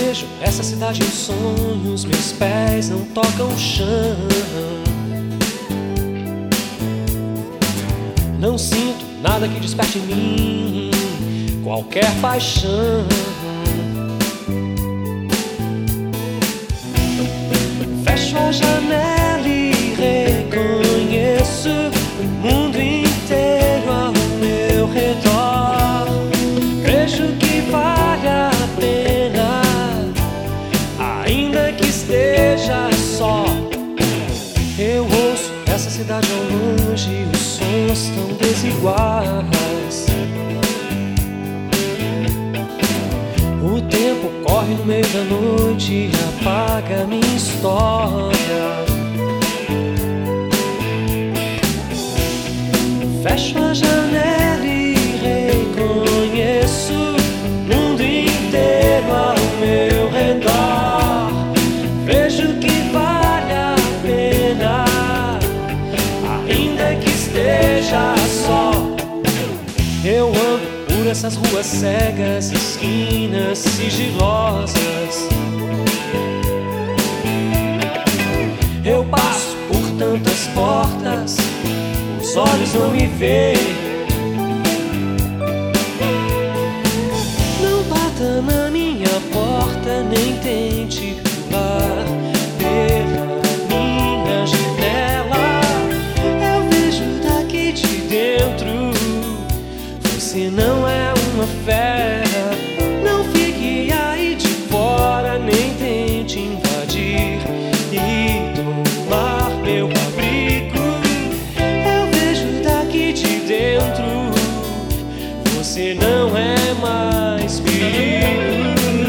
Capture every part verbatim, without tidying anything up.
vejo essa cidade em sonhos, meus pés não tocam o chão. Não sinto nada que desperte em mim qualquer paixão. Fecho a janela e reconheço o mundo inteiro ao meu redor. Vejo que vale a pena, ainda que esteja só. Eu ouço essa cidade ao longe, os sons tão desiguais. O tempo corre no meio da noite e apaga minha história. Fecho a janela e reconheço o mundo inteiro ao meu redor. Vejo que vale a pena, ainda que esteja só. Eu ando por essas ruas cegas, esquinas sigilosas. Eu passo por tantas portas, os olhos não me veem. Não bata na minha porta, nem tente pular pela minha janela. Eu vejo daqui de dentro, você não é uma fera. Não fique aí de fora, nem tente invadir e tomar meu abrigo. Eu vejo daqui de dentro, você não é mais perigo.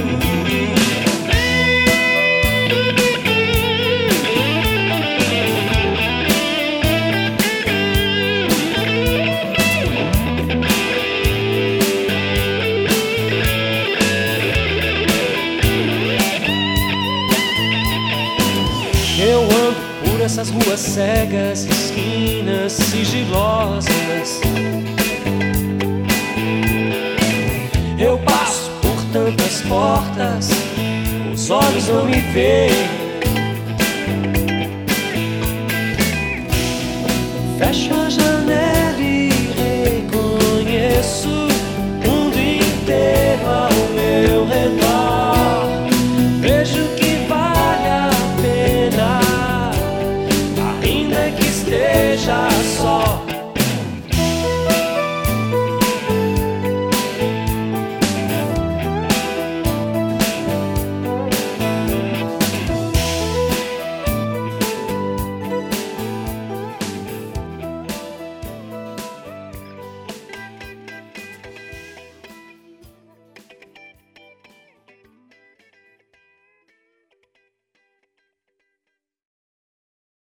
Eu ando por essas ruas cegas, esquinas sigilosas. Eu passo por tantas portas, os olhos não me veem. Fecho a janela e reconheço o mundo inteiro ao meu redor. Vejo que vale a pena, ainda que esteja só.